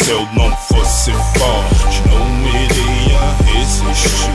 eu não fosse forte, não iria resistir.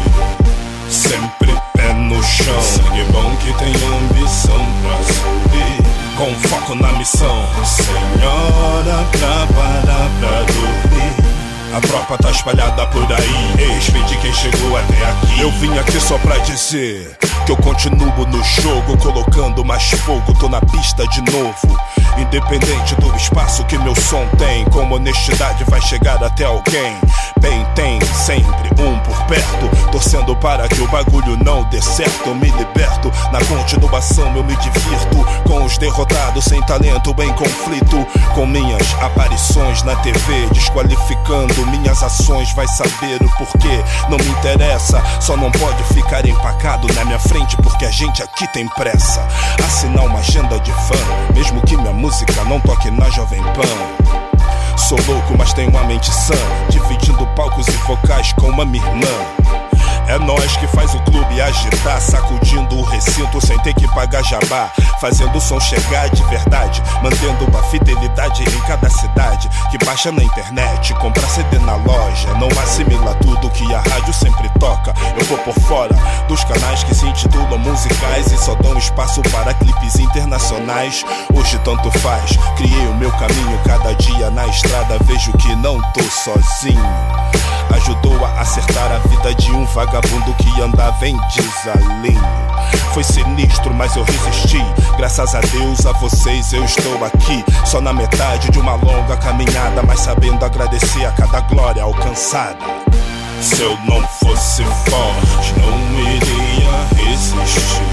Sempre pé no chão, sangue bom que tem ambição pra subir. Com foco na missão, senhora, pra parar pra dormir. A tropa tá espalhada por aí, respeite quem chegou até aqui. Eu vim aqui só pra dizer que eu continuo no jogo, colocando mais fogo, tô na pista de novo. Independente do espaço que meu som tem, com honestidade vai chegar até alguém. Bem, tem sempre um por perto, torcendo para que o bagulho não dê certo. Eu me liberto, na continuação eu me divirto com os derrotados sem talento em conflito. Com minhas aparições na TV, desqualificando minhas ações, vai saber o porquê. Não me interessa, só não pode ficar empacado na minha frente, porque a gente aqui tem pressa. Assinar uma agenda de fã, mesmo que minha música não toque na Jovem Pan. Sou louco, mas tenho uma mente sã, dividindo palcos e vocais com uma minha irmã. É nós que faz o clube agitar, sacudindo o recinto sem ter que pagar jabá, fazendo o som chegar de verdade, mantendo uma fidelidade em cada cidade. Que baixa na internet, compra CD na loja, não assimila tudo que a rádio sempre toca. Eu vou por fora dos canais que se intitulam musicais e só dão espaço para clipes internacionais. Hoje tanto faz, criei o meu caminho, cada dia na estrada vejo que não tô sozinho. Ajudou a acertar a vida de um vagabundo que andava em desalinho. Foi sinistro, mas eu resisti. Graças a Deus, a vocês eu estou aqui. Só na metade de uma longa caminhada, mas sabendo agradecer a cada glória alcançada. Se eu não fosse forte, não iria resistir.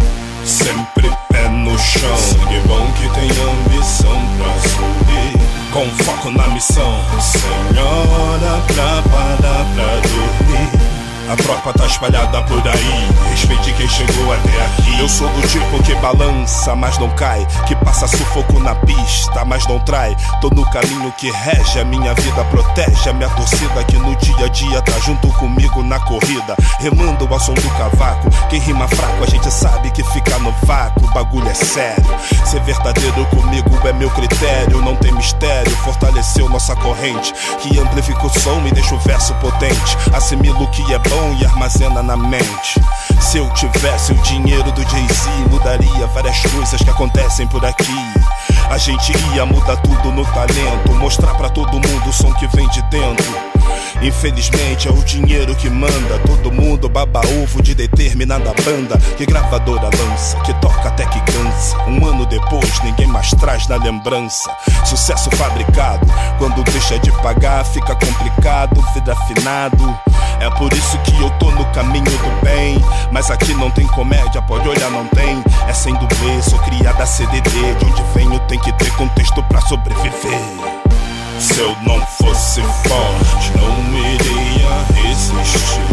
Sempre pé no chão, sangue bom que tem ambição pra subir. Com foco na missão, senhora, pra parar pra dormir. A tropa tá espalhada por aí, respeite quem chegou até aqui. Eu sou do tipo que balança, mas não cai, que passa sufoco na pista, mas não trai. Tô no caminho que rege a minha vida, protege a minha torcida, que no dia a dia tá junto comigo na corrida, remando ao som do cavaco. Quem rima fraco a gente sabe que fica no vácuo, o bagulho é sério. Ser verdadeiro comigo é meu critério, não tem mistério. Fortaleceu nossa corrente, que amplifica o som e deixa o verso potente. Assimilo o que é bom e armazena na mente. Se eu tivesse o dinheiro do Jay-Z, mudaria várias coisas que acontecem por aqui. A gente ia mudar tudo no talento, mostrar pra todo mundo o som que vem de dentro. Infelizmente é o dinheiro que manda, todo mundo baba ovo de determinada banda. Que gravadora lança, que toca até que cansa. Um ano depois ninguém mais traz na lembrança. Sucesso fabricado, quando deixa de pagar fica complicado, vira afinado. É por isso que eu tô no caminho do bem. Mas aqui não tem comédia, pode olhar, não tem. É sem dublê, sou criada CDD. De onde venho tem que ter contexto pra sobreviver. Se eu não fosse forte, não iria resistir.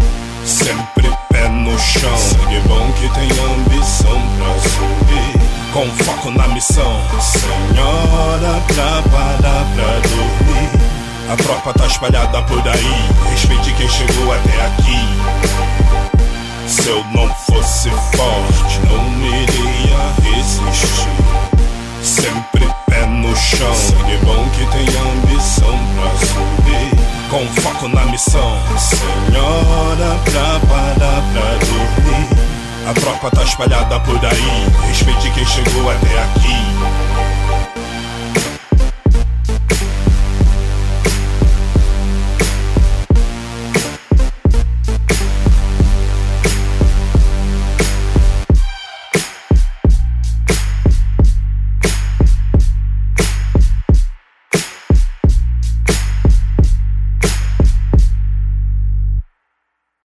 Sempre pé no chão, sangue bom que tem ambição pra subir. Com foco na missão, senhora, pra parar pra dormir. A tropa tá espalhada por aí, respeite quem chegou até aqui. Se eu não fosse forte, não iria resistir. Sempre pé no chão, sangue bom que tem ambição pra subir. Com foco na missão, senhora, pra parar pra dormir. A tropa tá espalhada por aí, respeite quem chegou até aqui.